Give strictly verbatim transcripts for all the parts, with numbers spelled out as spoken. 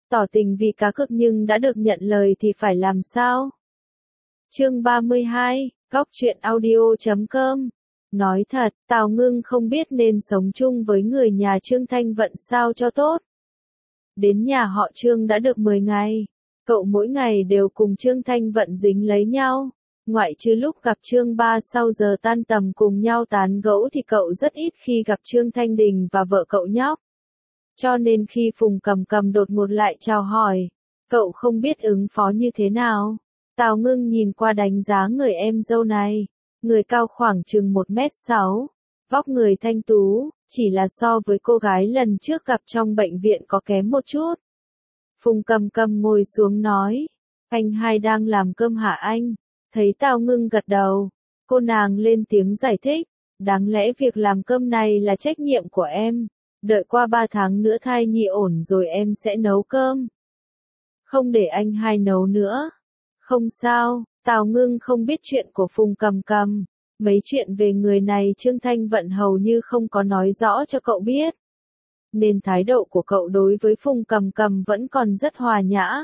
tỏ tình vì cá cược nhưng đã được nhận lời thì phải làm sao? Chương ba mươi hai, góc truyện audio chấm com. Nói thật, Tào Ngưng không biết nên sống chung với người nhà Trương Thanh Vận sao cho tốt. Đến nhà họ Trương đã được mười ngày, cậu mỗi ngày đều cùng Trương Thanh Vận dính lấy nhau. Ngoại trừ lúc gặp Trương Ba sau giờ tan tầm cùng nhau tán gẫu thì cậu rất ít khi gặp Trương Thanh Đình và vợ cậu nhóc. Cho nên khi Phùng Cầm Cầm đột ngột lại chào hỏi, cậu không biết ứng phó như thế nào. Tào Ngưng nhìn qua đánh giá người em dâu này, người cao khoảng chừng một mét sáu, vóc người thanh tú, chỉ là so với cô gái lần trước gặp trong bệnh viện có kém một chút. Phùng Cầm Cầm ngồi xuống nói, anh hai đang làm cơm hả anh? Thấy Tào Ngưng gật đầu, cô nàng lên tiếng giải thích, đáng lẽ việc làm cơm này là trách nhiệm của em, đợi qua ba tháng nữa thai nhi ổn rồi em sẽ nấu cơm. Không để anh hai nấu nữa. Không sao, Tào Ngưng không biết chuyện của Phùng Cầm Cầm, mấy chuyện về người này Trương Thanh Vận hầu như không có nói rõ cho cậu biết. Nên thái độ của cậu đối với Phùng Cầm Cầm vẫn còn rất hòa nhã.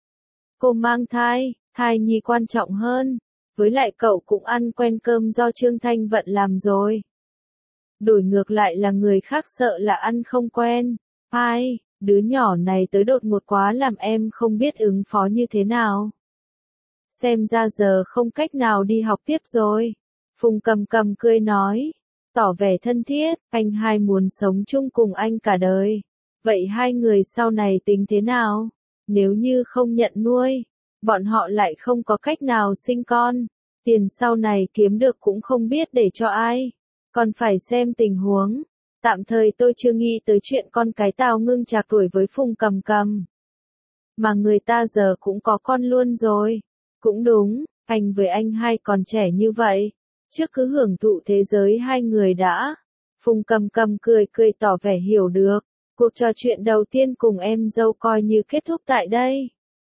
Cô mang thai, thai nhi quan trọng hơn, với lại cậu cũng ăn quen cơm do Trương Thanh Vận làm rồi. Đổi ngược lại là người khác sợ là ăn không quen. Ai, đứa nhỏ này tới đột ngột quá làm em không biết ứng phó như thế nào. Xem ra giờ không cách nào đi học tiếp rồi. Phùng Cầm Cầm cười nói, tỏ vẻ thân thiết, anh hai muốn sống chung cùng anh cả đời. Vậy hai người sau này tính thế nào? Nếu như không nhận nuôi, bọn họ lại không có cách nào sinh con. Tiền sau này kiếm được cũng không biết để cho ai. Còn phải xem tình huống. Tạm thời tôi chưa nghĩ tới chuyện con cái. Tào Ngưng trạc tuổi với Phùng Cầm Cầm. Mà người ta giờ cũng có con luôn rồi. Cũng đúng, anh với anh hai còn trẻ như vậy. Trước cứ hưởng thụ thế giới hai người đã. Phùng Cầm Cầm cười cười tỏ vẻ hiểu được. Cuộc trò chuyện đầu tiên cùng em dâu coi như kết thúc tại đây.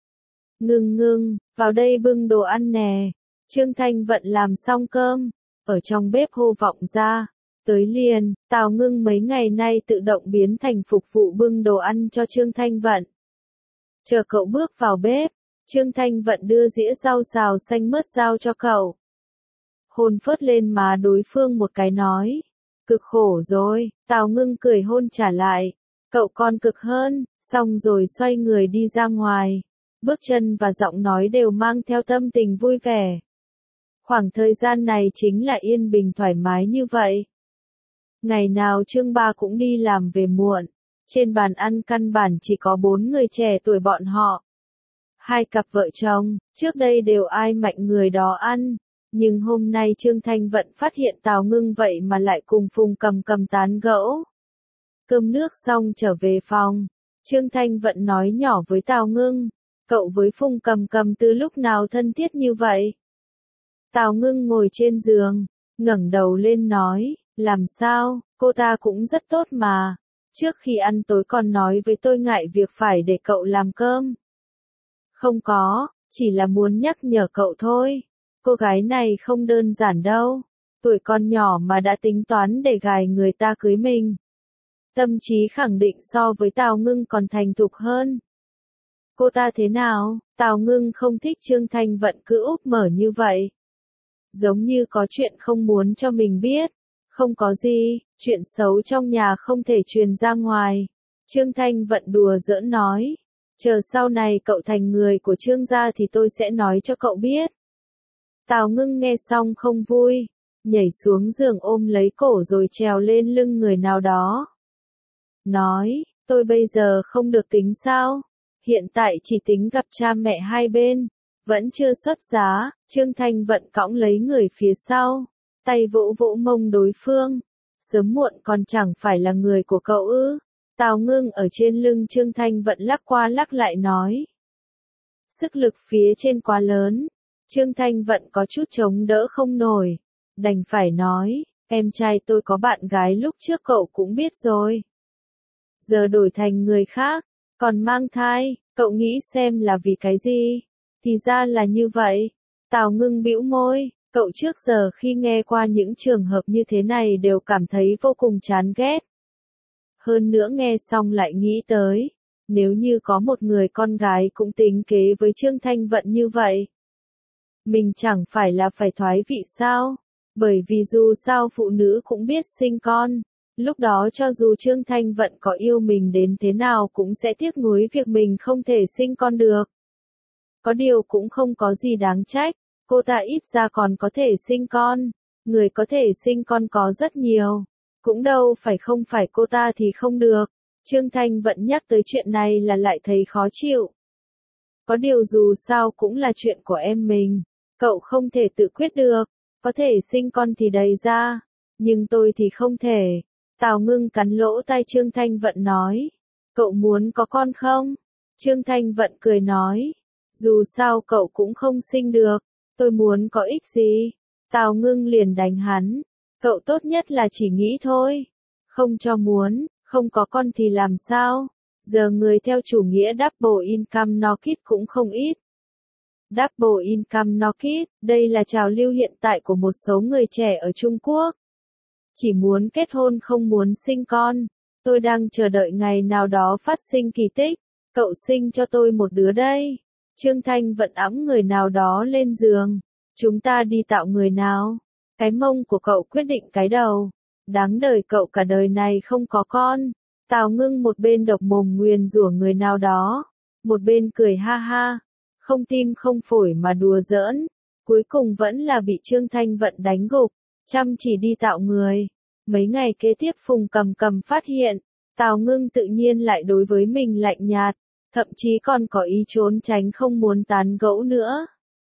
Ngưng ngưng, vào đây bưng đồ ăn nè. Trương Thanh Vận làm xong cơm, ở trong bếp hô vọng ra. Tới liền, Tào Ngưng mấy ngày nay tự động biến thành phục vụ bưng đồ ăn cho Trương Thanh Vận. Chờ cậu bước vào bếp, Trương Thanh Vận đưa dĩa rau xào xanh mướt giao cho cậu. Hôn phớt lên má đối phương một cái nói. Cực khổ rồi, Tào Ngưng cười hôn trả lại. Cậu còn cực hơn, xong rồi xoay người đi ra ngoài. Bước chân và giọng nói đều mang theo tâm tình vui vẻ. Khoảng thời gian này chính là yên bình thoải mái như vậy. Ngày nào Trương Ba cũng đi làm về muộn. Trên bàn ăn căn bản chỉ có bốn người trẻ tuổi bọn họ. Hai cặp vợ chồng, trước đây đều ai mạnh người đó ăn. Nhưng hôm nay Trương Thanh Vận phát hiện Tào Ngưng vậy mà lại cùng Phùng Cầm Cầm tán gẫu. Cơm nước xong trở về phòng. Trương Thanh Vận nói nhỏ với Tào Ngưng. Cậu với Phùng Cầm Cầm từ lúc nào thân thiết như vậy? Tào Ngưng ngồi trên giường, ngẩng đầu lên nói, làm sao, cô ta cũng rất tốt mà. Trước khi ăn tối còn nói với tôi ngại việc phải để cậu làm cơm. Không có, chỉ là muốn nhắc nhở cậu thôi. Cô gái này không đơn giản đâu. Tuổi còn nhỏ mà đã tính toán để gài người ta cưới mình. Tâm trí khẳng định so với Tào Ngưng còn thành thục hơn. Cô ta thế nào? Tào Ngưng không thích Trương Thanh Vận cứ úp mở như vậy. Giống như có chuyện không muốn cho mình biết. Không có gì, chuyện xấu trong nhà không thể truyền ra ngoài. Trương Thanh Vận đùa giỡn nói. Chờ sau này cậu thành người của Trương gia thì tôi sẽ nói cho cậu biết. Tào Ngưng nghe xong không vui. Nhảy xuống giường ôm lấy cổ rồi trèo lên lưng người nào đó. Nói, tôi bây giờ không được tính sao? Hiện tại chỉ tính gặp cha mẹ hai bên. Vẫn chưa xuất giá, Trương Thanh Vận cõng lấy người phía sau. Tay vỗ vỗ mông đối phương. Sớm muộn còn chẳng phải là người của cậu ư. Tào Ngưng ở trên lưng Trương Thanh Vận lắc qua lắc lại nói. Sức lực phía trên quá lớn. Trương Thanh Vận có chút chống đỡ không nổi. Đành phải nói, em trai tôi có bạn gái lúc trước cậu cũng biết rồi. Giờ đổi thành người khác, còn mang thai, cậu nghĩ xem là vì cái gì? Thì ra là như vậy. Tào Ngưng bĩu môi, cậu trước giờ khi nghe qua những trường hợp như thế này đều cảm thấy vô cùng chán ghét. Hơn nữa nghe xong lại nghĩ tới, Nếu như có một người con gái cũng tính kế với Trương Thanh Vận như vậy, mình chẳng phải là phải thoái vị sao? Bởi vì dù sao phụ nữ cũng biết sinh con. Lúc đó cho dù Trương Thanh Vận có yêu mình đến thế nào cũng sẽ tiếc nuối việc mình không thể sinh con được. Có điều cũng không có gì đáng trách, cô ta ít ra còn có thể sinh con. Người có thể sinh con có rất nhiều. Cũng đâu phải không phải cô ta thì không được. Trương Thanh Vận nhắc tới chuyện này là lại thấy khó chịu. Có điều dù sao cũng là chuyện của em mình. Cậu không thể tự quyết được. Có thể sinh con thì đầy ra. Nhưng tôi thì không thể. Tào Ngưng cắn lỗ tai Trương Thanh Vận nói. Cậu muốn có con không? Trương Thanh Vận cười nói. Dù sao cậu cũng không sinh được. Tôi muốn có ích gì? Tào Ngưng liền đánh hắn. Cậu tốt nhất là chỉ nghĩ thôi. Không cho muốn, không có con thì làm sao? Giờ người theo chủ nghĩa double income no kid cũng không ít. Double income no kid, đây là trào lưu hiện tại của một số người trẻ ở Trung Quốc. Chỉ muốn kết hôn không muốn sinh con. Tôi đang chờ đợi ngày nào đó phát sinh kỳ tích. Cậu sinh cho tôi một đứa đây. Trương Thanh Vận ẵm người nào đó lên giường. Chúng ta đi tạo người nào? Cái mông của cậu quyết định cái đầu. Đáng đời cậu cả đời này không có con. Tào Ngưng một bên độc mồm nguyền rủa người nào đó. Một bên cười ha ha. Không tim không phổi mà đùa giỡn. Cuối cùng vẫn là bị Trương Thanh Vận đánh gục. Chăm chỉ đi tạo người. Mấy ngày kế tiếp Phùng Cầm Cầm phát hiện. Tào Ngưng tự nhiên lại đối với mình lạnh nhạt. Thậm chí còn có ý trốn tránh không muốn tán gẫu nữa.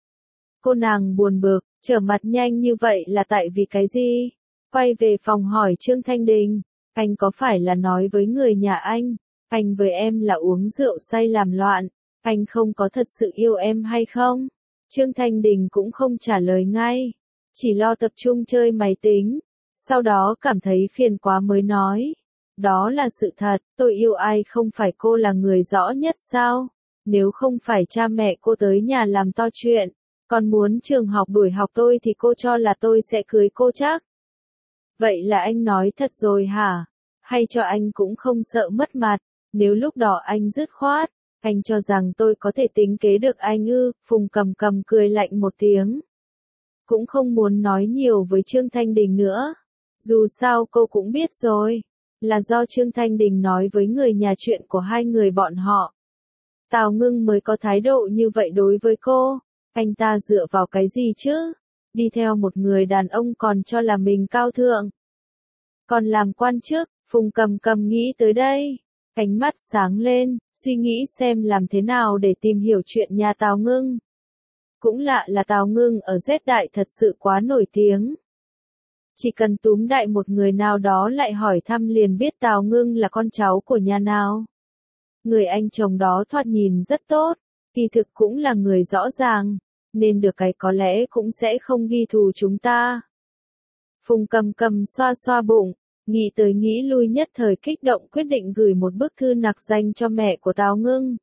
Cô nàng buồn bực, trở mặt nhanh như vậy là tại vì cái gì? Quay về phòng hỏi Trương Thanh Đình, anh có phải là nói với người nhà anh, anh với em là uống rượu say làm loạn, anh không có thật sự yêu em hay không? Trương Thanh Đình cũng không trả lời ngay, chỉ lo tập trung chơi máy tính, sau đó cảm thấy phiền quá mới nói. Đó là sự thật, tôi yêu ai không phải cô là người rõ nhất sao? Nếu không phải cha mẹ cô tới nhà làm to chuyện, còn muốn trường học đuổi học tôi thì cô cho là tôi sẽ cưới cô chắc. Vậy là anh nói thật rồi hả? Hay cho anh cũng không sợ mất mặt, nếu lúc đó anh dứt khoát, anh cho rằng tôi có thể tính kế được anh ư? Phùng Cầm Cầm cười lạnh một tiếng. Cũng không muốn nói nhiều với Trương Thanh Đình nữa. Dù sao cô cũng biết rồi. Là do Trương Thanh Đình nói với người nhà chuyện của hai người bọn họ. Tào Ngưng mới có thái độ như vậy đối với cô. Anh ta dựa vào cái gì chứ? Đi theo một người đàn ông còn cho là mình cao thượng. Còn làm quan chức, Phùng Cầm Cầm nghĩ tới đây. Ánh mắt sáng lên, suy nghĩ xem làm thế nào để tìm hiểu chuyện nhà Tào Ngưng. Cũng lạ là Tào Ngưng ở Z Đại thật sự quá nổi tiếng. Chỉ cần túm đại một người nào đó lại hỏi thăm liền biết Tào Ngưng là con cháu của nhà nào. Người anh chồng đó thoạt nhìn rất tốt, kỳ thực cũng là người rõ ràng, nên được cái có lẽ cũng sẽ không ghi thù chúng ta. Phùng Cầm Cầm xoa xoa bụng, nghĩ tới nghĩ lui nhất thời kích động quyết định gửi một bức thư nặc danh cho mẹ của Tào Ngưng.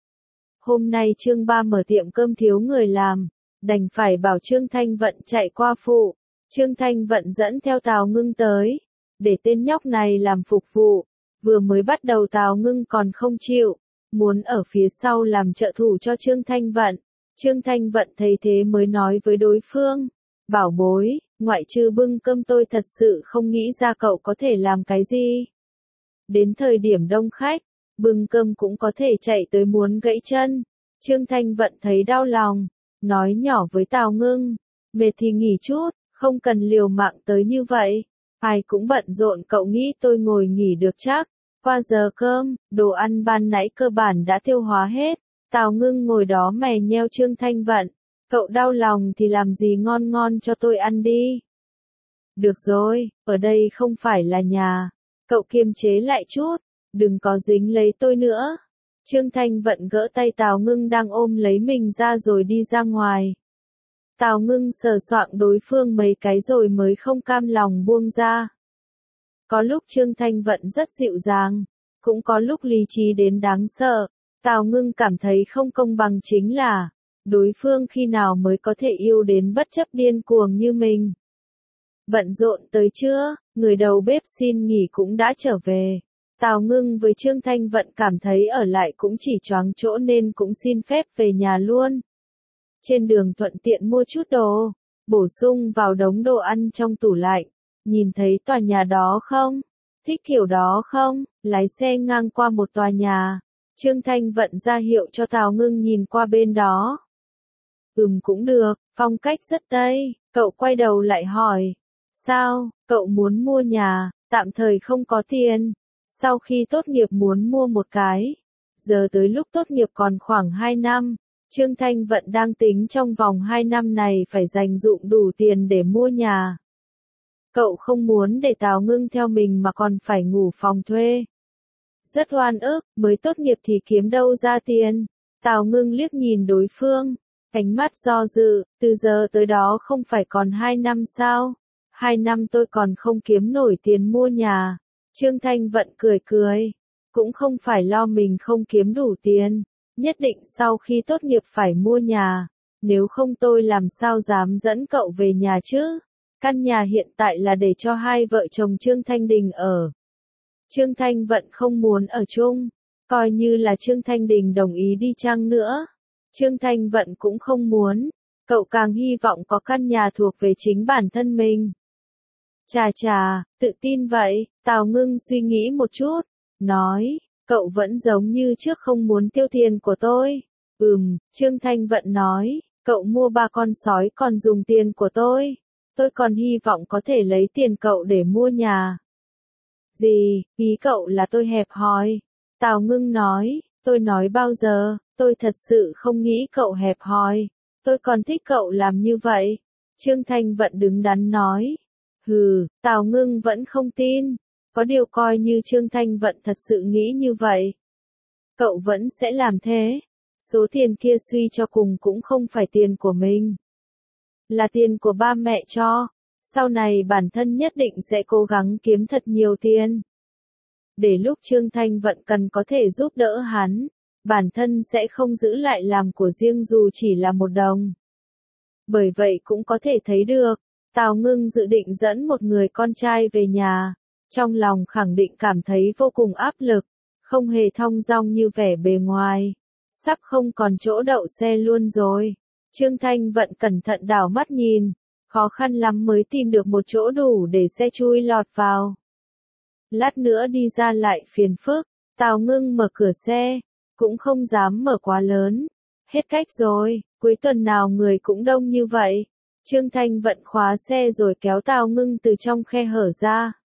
Hôm nay Trương Ba mở tiệm cơm thiếu người làm, đành phải bảo Trương Thanh Vận chạy qua phụ. Trương Thanh Vận dẫn theo Tào Ngưng tới, để tên nhóc này làm phục vụ. Vừa mới bắt đầu Tào Ngưng còn không chịu, muốn ở phía sau làm trợ thủ cho Trương Thanh Vận. Trương Thanh Vận thấy thế mới nói với đối phương, bảo bối, ngoại trừ bưng cơm tôi thật sự không nghĩ ra cậu có thể làm cái gì. Đến thời điểm đông khách, bưng cơm cũng có thể chạy tới muốn gãy chân. Trương Thanh Vận thấy đau lòng, nói nhỏ với Tào Ngưng, mệt thì nghỉ chút, không cần liều mạng tới như vậy. Ai cũng bận rộn cậu nghĩ tôi ngồi nghỉ được chắc. Qua giờ cơm, đồ ăn ban nãy cơ bản đã tiêu hóa hết. Tào Ngưng ngồi đó mè nheo Trương Thanh Vận. Cậu đau lòng thì làm gì ngon ngon cho tôi ăn đi. Được rồi, ở đây không phải là nhà. Cậu kiềm chế lại chút, đừng có dính lấy tôi nữa. Trương Thanh Vận gỡ tay Tào Ngưng đang ôm lấy mình ra rồi đi ra ngoài. Tào Ngưng sờ soạng đối phương mấy cái rồi mới không cam lòng buông ra. Có lúc Trương Thanh Vận rất dịu dàng, cũng có lúc lý trí đến đáng sợ. Tào Ngưng cảm thấy không công bằng chính là, đối phương khi nào mới có thể yêu đến bất chấp điên cuồng như mình. Bận rộn tới chưa, người đầu bếp xin nghỉ cũng đã trở về. Tào Ngưng với Trương Thanh Vận cảm thấy ở lại cũng chỉ choáng chỗ nên cũng xin phép về nhà luôn. Trên đường thuận tiện mua chút đồ, bổ sung vào đống đồ ăn trong tủ lạnh. Nhìn thấy tòa nhà đó không? Thích kiểu đó không? Lái xe ngang qua một tòa nhà. Trương Thanh Vận ra hiệu cho Tào Ngưng nhìn qua bên đó. Ừm cũng được, phong cách rất Tây. Cậu quay đầu lại hỏi. Sao, cậu muốn mua nhà, tạm thời không có tiền. Sau khi tốt nghiệp muốn mua một cái. Giờ tới lúc tốt nghiệp còn khoảng hai năm. Trương Thanh Vận đang tính trong vòng hai năm này phải dành dụm đủ tiền để mua nhà. Cậu không muốn để Tào Ngưng theo mình mà còn phải ngủ phòng thuê. Rất oan ức, mới tốt nghiệp thì kiếm đâu ra tiền. Tào Ngưng liếc nhìn đối phương, ánh mắt do dự, từ giờ tới đó không phải còn hai năm sao? Hai năm tôi còn không kiếm nổi tiền mua nhà. Trương Thanh Vận cười cười, cũng không phải lo mình không kiếm đủ tiền, nhất định sau khi tốt nghiệp phải mua nhà, nếu không tôi làm sao dám dẫn cậu về nhà chứ? Căn nhà hiện tại là để cho hai vợ chồng Trương Thanh Đình ở. Trương Thanh Vận không muốn ở chung, coi như là Trương Thanh Đình đồng ý đi chăng nữa. Trương Thanh Vận cũng không muốn, cậu càng hy vọng có căn nhà thuộc về chính bản thân mình. Chà chà, tự tin vậy, Tào Ngưng suy nghĩ một chút, nói, cậu vẫn giống như trước không muốn tiêu tiền của tôi. Ừm, Trương Thanh Vận nói, cậu mua ba con sói còn dùng tiền của tôi. Tôi còn hy vọng có thể lấy tiền cậu để mua nhà. Gì, ý cậu là tôi hẹp hòi? Tào Ngưng nói, tôi nói bao giờ, tôi thật sự không nghĩ cậu hẹp hòi. Tôi còn thích cậu làm như vậy. Trương Thanh Vận đứng đắn nói. Hừ, Tào Ngưng vẫn không tin. Có điều coi như Trương Thanh Vận thật sự nghĩ như vậy. Cậu vẫn sẽ làm thế. Số tiền kia suy cho cùng cũng không phải tiền của mình. Là tiền của ba mẹ cho. Sau này bản thân nhất định sẽ cố gắng kiếm thật nhiều tiền. Để lúc Trương Thanh Vận cần có thể giúp đỡ hắn. Bản thân sẽ không giữ lại làm của riêng dù chỉ là một đồng. Bởi vậy cũng có thể thấy được. Tào Ngưng dự định dẫn một người con trai về nhà. Trong lòng khẳng định cảm thấy vô cùng áp lực. Không hề thong dong như vẻ bề ngoài. Sắp không còn chỗ đậu xe luôn rồi. Trương Thanh Vận cẩn thận đảo mắt nhìn. Khó khăn lắm mới tìm được một chỗ đủ để xe chui lọt vào. Lát nữa đi ra lại phiền phức. Tào Ngưng mở cửa xe. Cũng không dám mở quá lớn. Hết cách rồi, cuối tuần nào người cũng đông như vậy. Trương Thanh Vận khóa xe rồi kéo Tào Ngưng từ trong khe hở ra.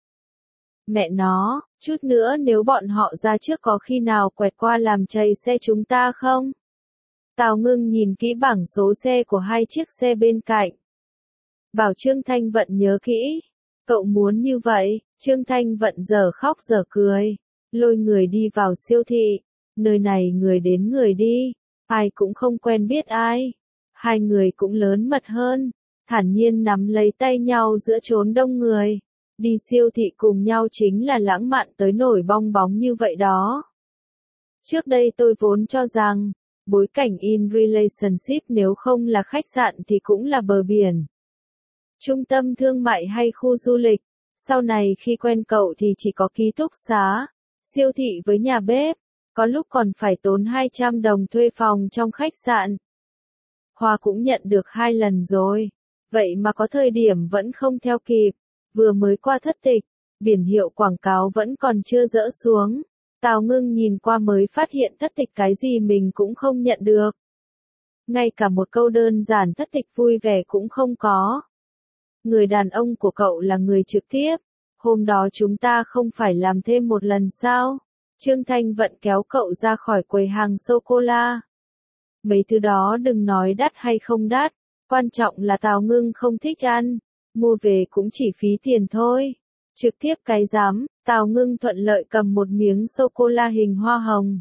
Mẹ nó, chút nữa nếu bọn họ ra trước có khi nào quẹt qua làm chày xe chúng ta không? Tào Ngưng nhìn kỹ bảng số xe của hai chiếc xe bên cạnh. Bảo Trương Thanh Vận nhớ kỹ. Cậu muốn như vậy, Trương Thanh Vận giờ khóc giờ cười. Lôi người đi vào siêu thị. Nơi này người đến người đi. Ai cũng không quen biết ai. Hai người cũng lớn mật hơn. Thản nhiên nắm lấy tay nhau giữa chốn đông người. Đi siêu thị cùng nhau chính là lãng mạn tới nổi bong bóng như vậy đó. Trước đây tôi vốn cho rằng, bối cảnh in relationship nếu không là khách sạn thì cũng là bờ biển. Trung tâm thương mại hay khu du lịch. Sau này khi quen cậu thì chỉ có ký túc xá, siêu thị với nhà bếp. Có lúc còn phải tốn hai trăm đồng thuê phòng trong khách sạn. Hoa cũng nhận được hai lần rồi. Vậy mà có thời điểm vẫn không theo kịp. Vừa mới qua thất tịch, biển hiệu quảng cáo vẫn còn chưa dỡ xuống. Tào Ngưng nhìn qua mới phát hiện thất tịch cái gì mình cũng không nhận được. Ngay cả một câu đơn giản thất tịch vui vẻ cũng không có. Người đàn ông của cậu là người trực tiếp. Hôm đó chúng ta không phải làm thêm một lần sao? Trương Thanh Vận kéo cậu ra khỏi quầy hàng sô-cô-la. Mấy thứ đó đừng nói đắt hay không đắt. Quan trọng là Tào Ngưng không thích ăn. Mua về cũng chỉ phí tiền thôi. Trực tiếp cái dám, Tào Ngưng thuận lợi cầm một miếng sô-cô-la hình hoa hồng.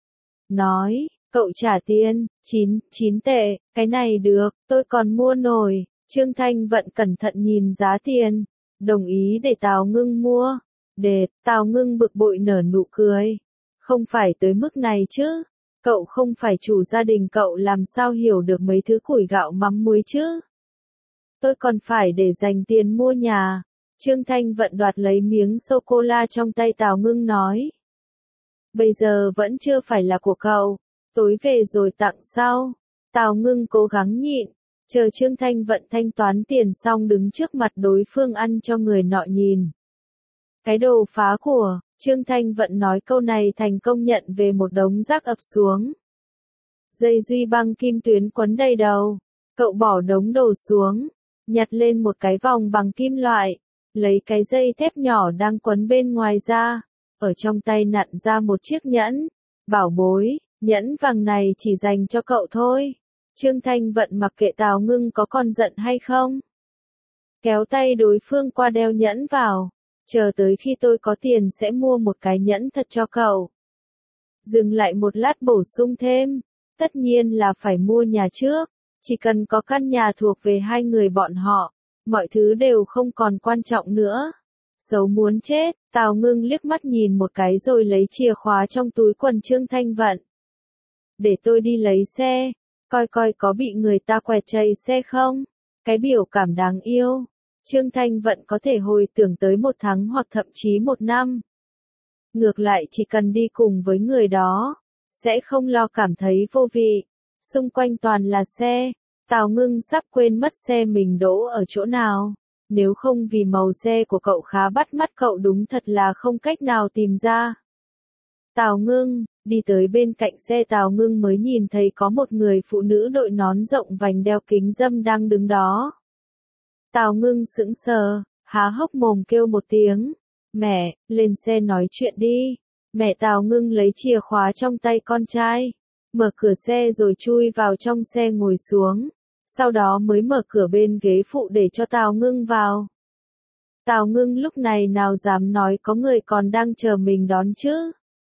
Nói, cậu trả tiền, chín, chín tệ, cái này được, tôi còn mua nổi. Trương Thanh Vận cẩn thận nhìn giá tiền, đồng ý để Tào Ngưng mua. Để, Tào Ngưng bực bội nở nụ cười. Không phải tới mức này chứ, cậu không phải chủ gia đình cậu làm sao hiểu được mấy thứ củi gạo mắm muối chứ. Tôi còn phải để dành tiền mua nhà. Trương Thanh Vận đoạt lấy miếng sô-cô-la trong tay Tào Ngưng nói. bây giờ vẫn chưa phải là của cậu, tối về rồi tặng sau. Tào Ngưng cố gắng nhịn, chờ Trương Thanh Vận thanh toán tiền xong đứng trước mặt đối phương ăn cho người nọ nhìn. Cái đồ phá của, Trương Thanh Vận nói câu này thành công nhận về một đống rác ập xuống. Dây duy băng kim tuyến quấn đầy đầu, cậu bỏ đống đồ xuống, nhặt lên một cái vòng bằng kim loại, lấy cái dây thép nhỏ đang quấn bên ngoài ra, ở trong tay nặn ra một chiếc nhẫn, bảo bối, nhẫn vàng này chỉ dành cho cậu thôi. Trương Thanh Vận mặc kệ Tào Ngưng có còn giận hay không. Kéo tay đối phương qua đeo nhẫn vào, chờ tới khi tôi có tiền sẽ mua một cái nhẫn thật cho cậu. Dừng lại một lát bổ sung thêm, tất nhiên là phải mua nhà trước, chỉ cần có căn nhà thuộc về hai người bọn họ, mọi thứ đều không còn quan trọng nữa. Xấu muốn chết, Tào Ngưng liếc mắt nhìn một cái rồi lấy chìa khóa trong túi quần Trương Thanh Vận. Để tôi đi lấy xe, coi coi có bị người ta quẹt chày xe không. Cái biểu cảm đáng yêu. Trương Thanh Vận có thể hồi tưởng tới một tháng hoặc thậm chí một năm. Ngược lại chỉ cần đi cùng với người đó, sẽ không lo cảm thấy vô vị. Xung quanh toàn là xe, Tào Ngưng sắp quên mất xe mình đỗ ở chỗ nào. Nếu không vì màu xe của cậu khá bắt mắt cậu đúng thật là không cách nào tìm ra. Tào Ngưng, đi tới bên cạnh xe Tào Ngưng mới nhìn thấy có một người phụ nữ đội nón rộng vành đeo kính râm đang đứng đó. Tào Ngưng sững sờ, há hốc mồm kêu một tiếng. Mẹ, lên xe nói chuyện đi. Mẹ Tào Ngưng lấy chìa khóa trong tay con trai, mở cửa xe rồi chui vào trong xe ngồi xuống. Sau đó mới mở cửa bên ghế phụ để cho Tào Ngưng vào. Tào Ngưng lúc này nào dám nói có người còn đang chờ mình đón chứ.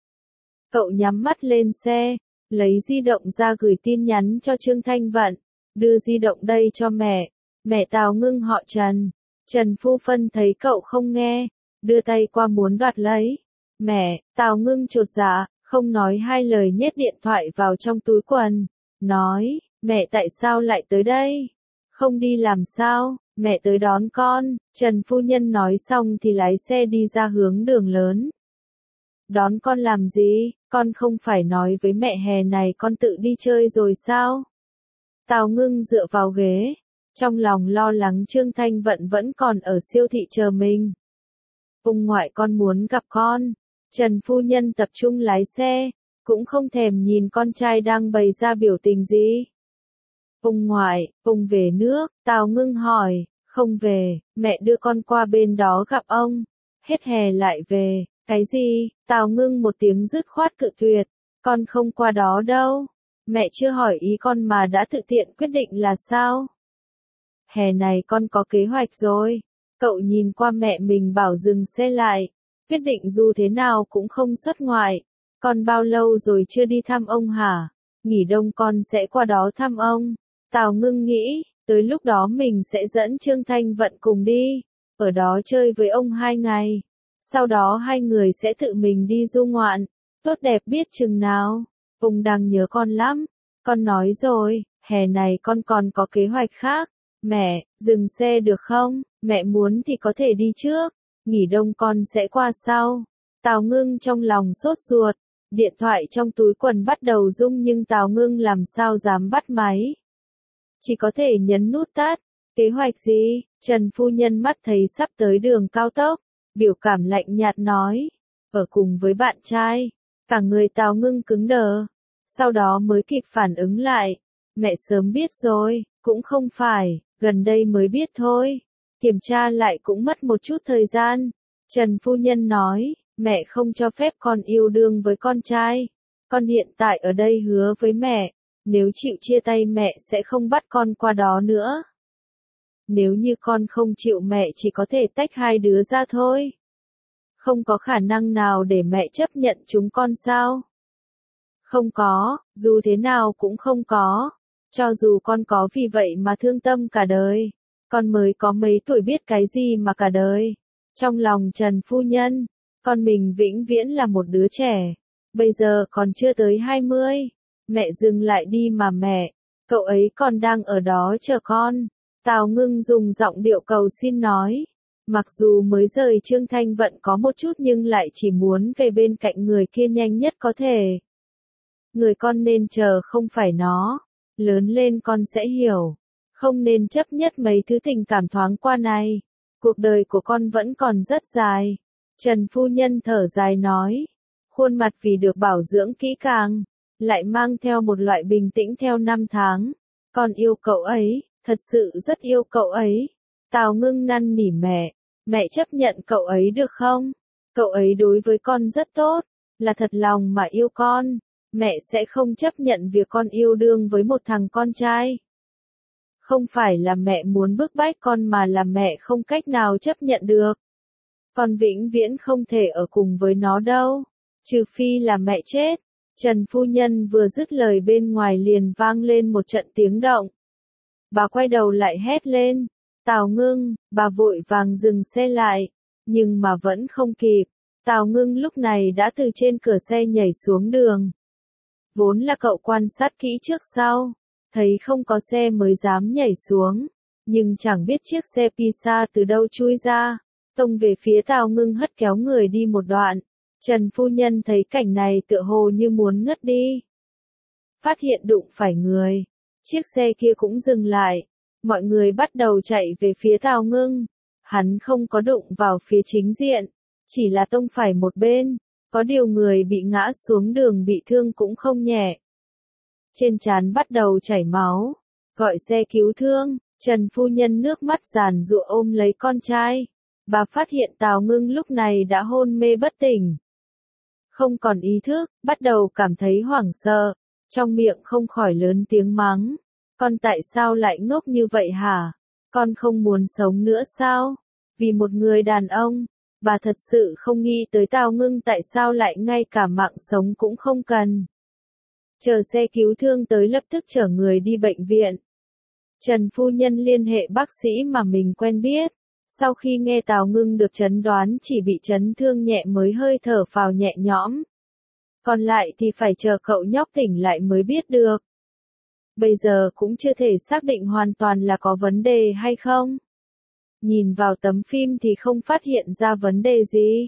Cậu nhắm mắt lên xe, lấy di động ra gửi tin nhắn cho Trương Thanh Vận. Đưa di động đây cho mẹ. Mẹ Tào Ngưng họ Trần. Trần Phu Phân thấy cậu không nghe, đưa tay qua muốn đoạt lấy. Mẹ, Tào Ngưng chột dạ, không nói hai lời nhét điện thoại vào trong túi quần. Nói, mẹ tại sao lại tới đây? Không đi làm sao? Mẹ tới đón con. Trần Phu Nhân nói xong thì lái xe đi ra hướng đường lớn. Đón con làm gì? Con không phải nói với mẹ hè này con tự đi chơi rồi sao? Tào Ngưng dựa vào ghế, trong lòng lo lắng Trương Thanh Vận vẫn còn ở siêu thị chờ mình. Ông ngoại con muốn gặp con. Trần Phu Nhân tập trung lái xe, cũng không thèm nhìn con trai đang bày ra biểu tình gì. Ông ngoại, ông về nước, Tào Ngưng hỏi. Không về, mẹ đưa con qua bên đó gặp ông. Hết hè lại về. Cái gì? Tào Ngưng một tiếng dứt khoát cự tuyệt. Con không qua đó đâu. Mẹ chưa hỏi ý con mà đã tự tiện quyết định là sao? Hè này con có kế hoạch rồi. Cậu nhìn qua mẹ mình bảo dừng xe lại. Quyết định dù thế nào cũng không xuất ngoại. Con bao lâu rồi chưa đi thăm ông hả? Nghỉ đông con sẽ qua đó thăm ông. Tào Ngưng nghĩ, tới lúc đó mình sẽ dẫn Trương Thanh Vận cùng đi. Ở đó chơi với ông hai ngày. Sau đó hai người sẽ tự mình đi du ngoạn. Tốt đẹp biết chừng nào. Ông đang nhớ con lắm. Con nói rồi, hè này con còn có kế hoạch khác. Mẹ, dừng xe được không? Mẹ muốn thì có thể đi trước. Nghỉ đông con sẽ qua sau. Tào Ngưng trong lòng sốt ruột. Điện thoại trong túi quần bắt đầu rung nhưng Tào Ngưng làm sao dám bắt máy. Chỉ có thể nhấn nút tắt. Kế hoạch gì? Trần Phu Nhân mắt thấy sắp tới đường cao tốc. Biểu cảm lạnh nhạt nói. Ở cùng với bạn trai. Cả người Tào Ngưng cứng đờ. Sau đó mới kịp phản ứng lại. Mẹ sớm biết rồi, cũng không phải, gần đây mới biết thôi. Kiểm tra lại cũng mất một chút thời gian. Trần Phu Nhân nói, mẹ không cho phép con yêu đương với con trai. Con hiện tại ở đây hứa với mẹ, nếu chịu chia tay mẹ sẽ không bắt con qua đó nữa. Nếu như con không chịu mẹ chỉ có thể tách hai đứa ra thôi. Không có khả năng nào để mẹ chấp nhận chúng con sao? Không có, dù thế nào cũng không có. Cho dù con có vì vậy mà thương tâm cả đời. Con mới có mấy tuổi biết cái gì mà cả đời. Trong lòng Trần Phu Nhân, con mình vĩnh viễn là một đứa trẻ. Bây giờ còn chưa tới hai mươi. Mẹ dừng lại đi mà mẹ. Cậu ấy còn đang ở đó chờ con. Tào Ngưng dùng giọng điệu cầu xin nói. Mặc dù mới rời Trương Thanh Vận có một chút nhưng lại chỉ muốn về bên cạnh người kia nhanh nhất có thể. Người con nên chờ không phải nó, lớn lên con sẽ hiểu, không nên chấp nhất mấy thứ tình cảm thoáng qua này, cuộc đời của con vẫn còn rất dài. Trần phu nhân thở dài nói, khuôn mặt vì được bảo dưỡng kỹ càng, lại mang theo một loại bình tĩnh theo năm tháng. Con yêu cậu ấy, thật sự rất yêu cậu ấy. Tào Ngưng năn nỉ mẹ, mẹ chấp nhận cậu ấy được không? Cậu ấy đối với con rất tốt, là thật lòng mà yêu con. Mẹ sẽ không chấp nhận việc con yêu đương với một thằng con trai. Không phải là mẹ muốn bức bách con mà là mẹ không cách nào chấp nhận được. Con vĩnh viễn không thể ở cùng với nó đâu, trừ phi là mẹ chết. Trần phu nhân vừa dứt lời bên ngoài liền vang lên một trận tiếng động. Bà quay đầu lại hét lên, Tào Ngưng, bà vội vàng dừng xe lại, nhưng mà vẫn không kịp. Tào Ngưng lúc này đã từ trên cửa xe nhảy xuống đường. Vốn là cậu quan sát kỹ trước sau, thấy không có xe mới dám nhảy xuống, nhưng chẳng biết chiếc xe Pisa từ đâu chui ra, tông về phía Tào Ngưng hất kéo người đi một đoạn. Trần phu nhân thấy cảnh này tựa hồ như muốn ngất đi. Phát hiện đụng phải người, chiếc xe kia cũng dừng lại, mọi người bắt đầu chạy về phía Tào Ngưng. Hắn không có đụng vào phía chính diện, chỉ là tông phải một bên, có điều người bị ngã xuống đường bị thương cũng không nhẹ. Trên trán bắt đầu chảy máu, gọi xe cứu thương. Trần phu nhân nước mắt giàn giụa ôm lấy con trai. Bà phát hiện Tào Ngưng lúc này đã hôn mê bất tỉnh, không còn ý thức, bắt đầu cảm thấy hoảng sợ, trong miệng không khỏi lớn tiếng mắng. Con tại sao lại ngốc như vậy hả? Con không muốn sống nữa sao? Vì một người đàn ông, bà thật sự không nghĩ tới Tào Ngưng tại sao lại ngay cả mạng sống cũng không cần. Chờ xe cứu thương tới lập tức chở người đi bệnh viện. Trần phu nhân liên hệ bác sĩ mà mình quen biết. Sau khi nghe Tào Ngưng được chẩn đoán chỉ bị chấn thương nhẹ mới hơi thở phào nhẹ nhõm. Còn lại thì phải chờ cậu nhóc tỉnh lại mới biết được. Bây giờ cũng chưa thể xác định hoàn toàn là có vấn đề hay không. Nhìn vào tấm phim thì không phát hiện ra vấn đề gì.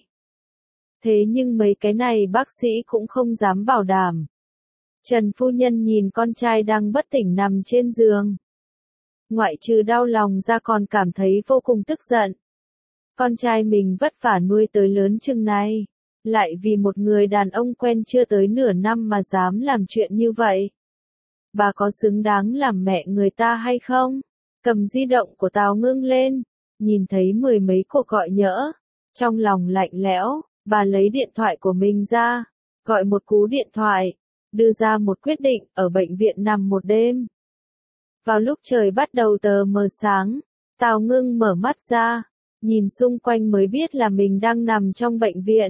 Thế nhưng mấy cái này bác sĩ cũng không dám bảo đảm. Trần phu nhân nhìn con trai đang bất tỉnh nằm trên giường. Ngoại trừ đau lòng ra còn cảm thấy vô cùng tức giận. Con trai mình vất vả nuôi tới lớn chừng này, lại vì một người đàn ông quen chưa tới nửa năm mà dám làm chuyện như vậy. Bà có xứng đáng làm mẹ người ta hay không? Cầm di động của Tào Ngưng lên, nhìn thấy mười mấy cuộc gọi nhỡ. Trong lòng lạnh lẽo, bà lấy điện thoại của mình ra, gọi một cú điện thoại, đưa ra một quyết định ở bệnh viện nằm một đêm. Vào lúc trời bắt đầu tờ mờ sáng, Tào Ngưng mở mắt ra, nhìn xung quanh mới biết là mình đang nằm trong bệnh viện.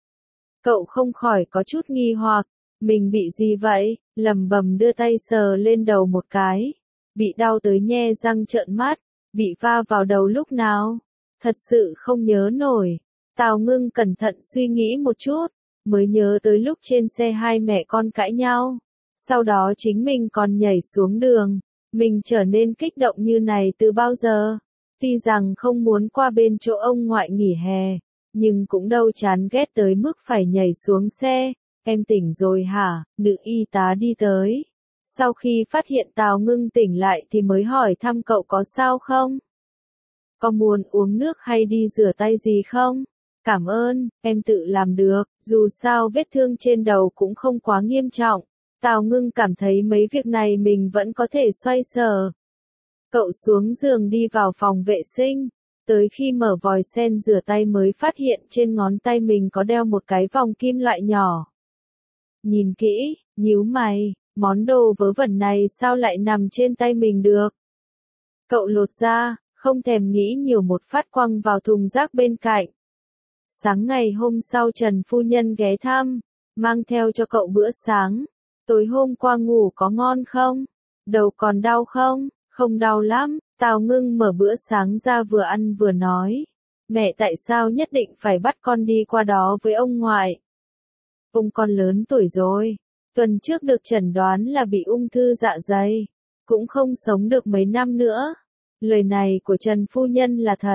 Cậu không khỏi có chút nghi hoặc, mình bị gì vậy, lẩm bẩm đưa tay sờ lên đầu một cái, bị đau tới nhe răng trợn mắt, bị va vào đầu lúc nào, thật sự không nhớ nổi. Tào Ngưng cẩn thận suy nghĩ một chút, mới nhớ tới lúc trên xe hai mẹ con cãi nhau, sau đó chính mình còn nhảy xuống đường. Mình trở nên kích động như này từ bao giờ? Tuy rằng không muốn qua bên chỗ ông ngoại nghỉ hè, nhưng cũng đâu chán ghét tới mức phải nhảy xuống xe. Em tỉnh rồi hả? Nữ y tá đi tới. Sau khi phát hiện Tào Ngưng tỉnh lại thì mới hỏi thăm cậu có sao không? Có muốn uống nước hay đi rửa tay gì không? Cảm ơn, em tự làm được, dù sao vết thương trên đầu cũng không quá nghiêm trọng. Tào Ngưng cảm thấy mấy việc này mình vẫn có thể xoay sở. Cậu xuống giường đi vào phòng vệ sinh, tới khi mở vòi sen rửa tay mới phát hiện trên ngón tay mình có đeo một cái vòng kim loại nhỏ. Nhìn kỹ, nhíu mày, món đồ vớ vẩn này sao lại nằm trên tay mình được? Cậu lột ra, không thèm nghĩ nhiều một phát quăng vào thùng rác bên cạnh. Sáng ngày hôm sau Trần phu nhân ghé thăm, mang theo cho cậu bữa sáng. Tối hôm qua ngủ có ngon không? Đầu còn đau không? Không đau lắm. Tào Ngưng mở bữa sáng ra vừa ăn vừa nói. Mẹ tại sao nhất định phải bắt con đi qua đó với ông ngoại? Ông con lớn tuổi rồi. Tuần trước được chẩn đoán là bị ung thư dạ dày. Cũng không sống được mấy năm nữa. Lời này của Trần phu nhân là thật.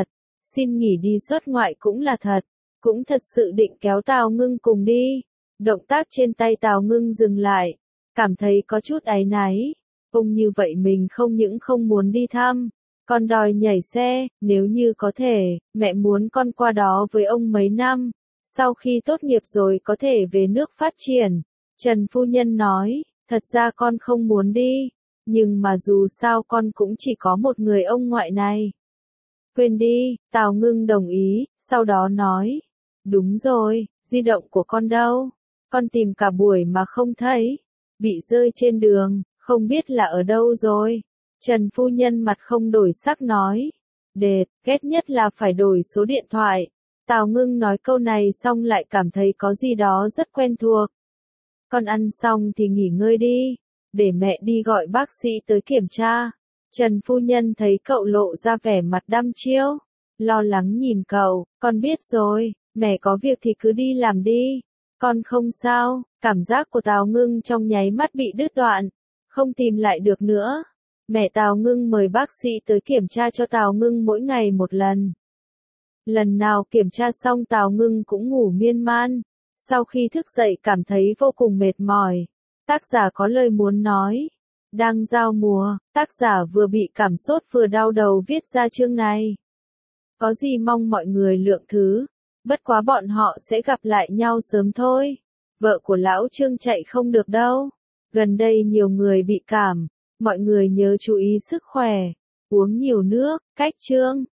xin nghỉ đi xuất ngoại cũng là thật, cũng thật sự định kéo Tào Ngưng cùng đi. Động tác trên tay Tào Ngưng dừng lại, cảm thấy có chút áy náy. Ông như vậy mình không những không muốn đi thăm, còn đòi nhảy xe, nếu như có thể, mẹ muốn con qua đó với ông mấy năm, sau khi tốt nghiệp rồi có thể về nước phát triển. Trần phu nhân nói, thật ra con không muốn đi, nhưng mà dù sao con cũng chỉ có một người ông ngoại này. Quên đi, Tào Ngưng đồng ý, sau đó nói, đúng rồi, di động của con đâu? Con tìm cả buổi mà không thấy, bị rơi trên đường, không biết là ở đâu rồi. Trần phu nhân mặt không đổi sắc nói, đệt, ghét nhất là phải đổi số điện thoại. Tào Ngưng nói câu này xong lại cảm thấy có gì đó rất quen thuộc. Con ăn xong thì nghỉ ngơi đi, để mẹ đi gọi bác sĩ tới kiểm tra. Trần phu nhân thấy cậu lộ ra vẻ mặt đăm chiêu, lo lắng nhìn cậu, con biết rồi, mẹ có việc thì cứ đi làm đi, con không sao. Cảm giác của Tào Ngưng trong nháy mắt bị đứt đoạn, không tìm lại được nữa. Mẹ Tào Ngưng mời bác sĩ tới kiểm tra cho Tào Ngưng mỗi ngày một lần. Lần nào kiểm tra xong Tào Ngưng cũng ngủ miên man, sau khi thức dậy cảm thấy vô cùng mệt mỏi. Tác giả có lời muốn nói. Đang giao mùa, tác giả vừa bị cảm sốt vừa đau đầu viết ra chương này. Có gì mong mọi người lượng thứ, bất quá bọn họ sẽ gặp lại nhau sớm thôi. Vợ của lão Trương chạy không được đâu. Gần đây nhiều người bị cảm, mọi người nhớ chú ý sức khỏe, uống nhiều nước, cách chương.